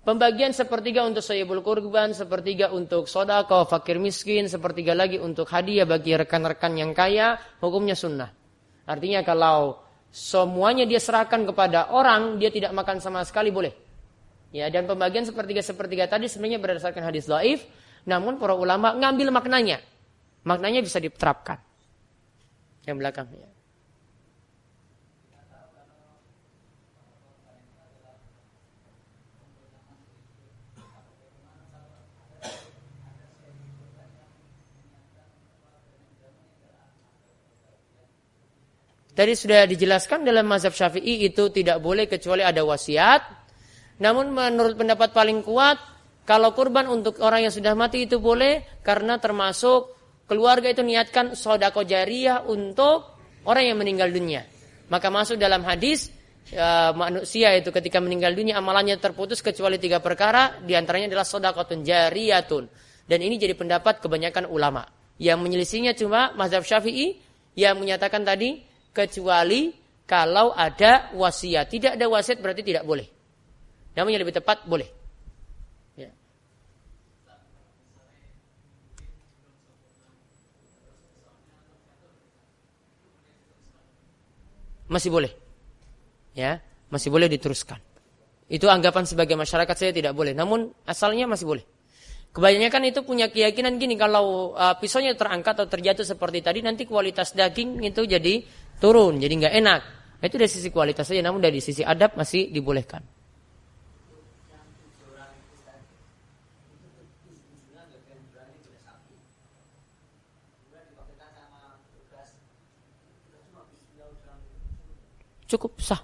Pembagian sepertiga untuk sahibul kurban, sepertiga untuk sedekah fakir miskin, sepertiga lagi untuk hadiah bagi rekan-rekan yang kaya, hukumnya sunnah. Artinya kalau semuanya dia serahkan kepada orang, dia tidak makan sama sekali boleh. Ya, dan pembagian sepertiga-sepertiga tadi sebenarnya berdasarkan hadis dhaif, namun para ulama ngambil maknanya. Maknanya bisa diterapkan. Yang belakangnya. Tadi sudah dijelaskan dalam mazhab Syafi'i itu tidak boleh kecuali ada wasiat. Namun menurut pendapat paling kuat, kalau kurban untuk orang yang sudah mati itu boleh karena termasuk keluarga itu niatkan sedekah jariyah untuk orang yang meninggal dunia. Maka masuk dalam hadis manusia itu ketika meninggal dunia amalannya terputus kecuali 3 perkara, di antaranya adalah sedekahun jariyatun. Dan ini jadi pendapat kebanyakan ulama. Yang menyelisihinya cuma mazhab Syafi'i yang menyatakan tadi kecuali kalau ada wasiat. Tidak ada wasiat berarti tidak boleh. Namun yang lebih tepat boleh. Ya. Masih boleh. Ya, masih boleh diteruskan. Itu anggapan sebagai masyarakat saya tidak boleh. Namun asalnya masih boleh. Kebanyakan itu punya keyakinan gini, kalau pisaunya terangkat atau terjatuh seperti tadi, nanti kualitas daging itu jadi turun, jadi nggak enak. Itu dari sisi kualitas saja, namun dari sisi adab masih dibolehkan. Cukup sah.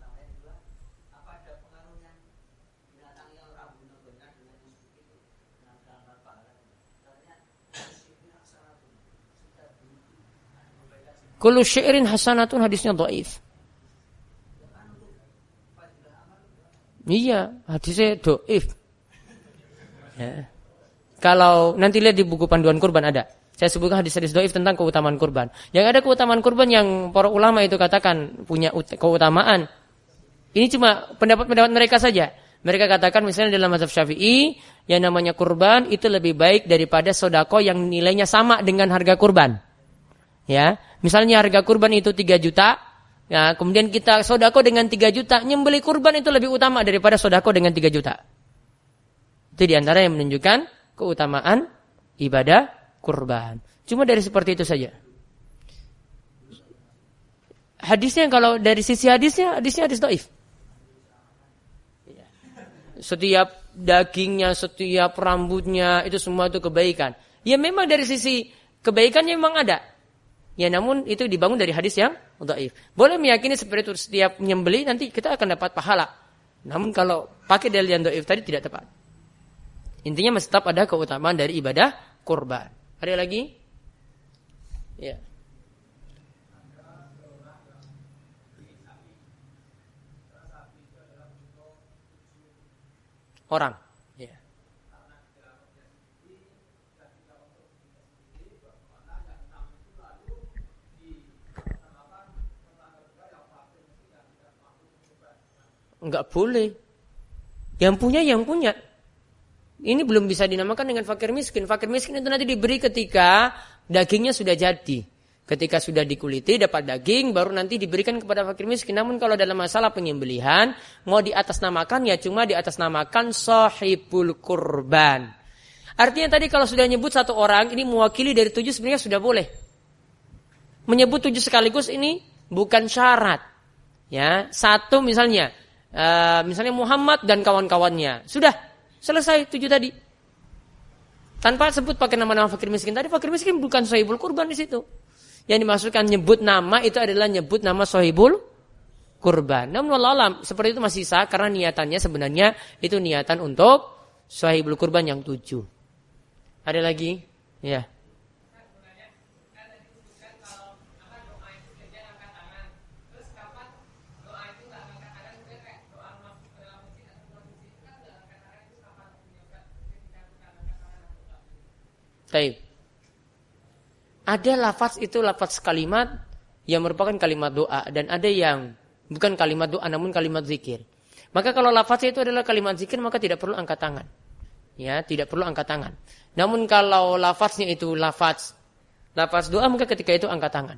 Kullu syi'rin hasanatun hadisnya dhaif. Iya, hadisnya dhaif. Ya. Kalau nanti lihat di buku panduan kurban ada. Saya sebutkan hadis-hadis dhaif tentang keutamaan kurban. Yang ada keutamaan kurban yang para ulama itu katakan punya keutamaan. Ini cuma pendapat-pendapat mereka saja. Mereka katakan misalnya dalam mazhab Syafi'i yang namanya kurban itu lebih baik daripada sedekah yang nilainya sama dengan harga kurban. Ya, misalnya harga kurban itu 3 juta, ya, kemudian kita sedekah dengan 3 juta, nyembelih kurban itu lebih utama daripada sedekah dengan 3 juta. Itu diantara yang menunjukkan keutamaan ibadah kurban. Cuma dari seperti itu saja. Hadisnya kalau dari sisi hadisnya hadis dhaif. Setiap dagingnya, setiap rambutnya itu semua itu kebaikan. Ya memang dari sisi kebaikannya memang ada. Ya namun itu dibangun dari hadis yang dhaif. Boleh meyakini seperti itu setiap menyembelih nanti kita akan dapat pahala. Namun kalau pakai dalil yang dhaif tadi tidak tepat. Intinya masih tetap ada keutamaan dari ibadah kurban. Ada lagi? Ya. Orang. Ya. Enggak boleh. Yang punya. Ini belum bisa dinamakan dengan fakir miskin. Fakir miskin itu nanti diberi ketika dagingnya sudah jadi. Ketika sudah dikuliti dapat daging baru nanti diberikan kepada fakir miskin. Namun kalau dalam masalah penyembelihan mau diatasnamakan ya cuma diatasnamakan sahibul kurban. Artinya tadi kalau sudah nyebut satu orang ini mewakili dari 7 sebenarnya sudah boleh. Menyebut 7 sekaligus ini bukan syarat. Ya, satu misalnya Muhammad dan kawan-kawannya. Sudah selesai 7 tadi. Tanpa sebut pakai nama-nama fakir miskin. Tadi fakir miskin bukan sahibul kurban di situ. Yang dimaksudkan nyebut nama itu adalah nyebut nama sahibul kurban. Namun wallahu alam seperti itu masih sah karena niatannya sebenarnya itu niatan untuk sahibul kurban yang 7. Ada lagi? Ya. Baik. Ada lafaz itu lafaz kalimat yang merupakan kalimat doa dan ada yang bukan kalimat doa namun kalimat zikir. Maka kalau lafaznya itu adalah kalimat zikir maka tidak perlu angkat tangan. Ya, tidak perlu angkat tangan. Namun kalau lafaznya itu lafaz doa maka ketika itu angkat tangan.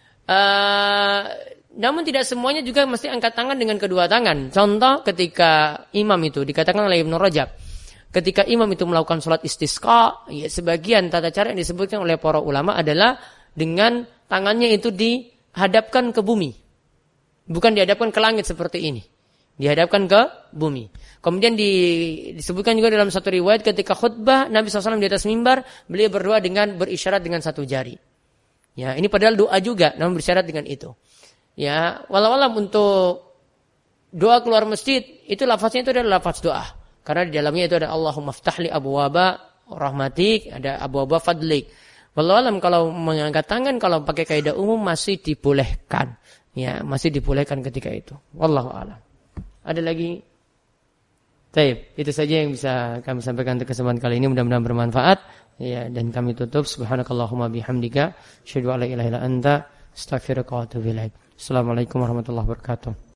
Namun tidak semuanya juga mesti angkat tangan dengan kedua tangan. Contoh ketika imam itu dikatakan oleh Ibnu Rajab, ketika imam itu melakukan sholat istisqa, ya sebagian tata cara yang disebutkan oleh para ulama adalah dengan tangannya itu dihadapkan ke bumi. Bukan dihadapkan ke langit seperti ini. Dihadapkan ke bumi. Kemudian disebutkan juga dalam satu riwayat ketika khutbah Nabi SAW di atas mimbar, beliau berdoa dengan berisyarat dengan satu jari. Ya, ini padahal doa juga, namun bersyarat dengan itu. Ya, walau untuk doa keluar masjid itu lafaznya itu adalah lafaz doa. Karena di dalamnya itu ada Allahumma ftahli abwaba rahmatik, ada abwaba fadlik. Walau kalau mengangkat tangan kalau pakai kaidah umum masih dibolehkan. Ya, masih dibolehkan ketika itu. Wallahu a'lam. Ada lagi? Baik, itu saja yang bisa kami sampaikan untuk kesempatan kali ini, mudah-mudahan bermanfaat. Ya, dan kami tutup subhanakallahumma bihamdika asyhadu an la ilaha illa anta astaghfiruka wa atubu ilaik. Assalamualaikum warahmatullahi wabarakatuh.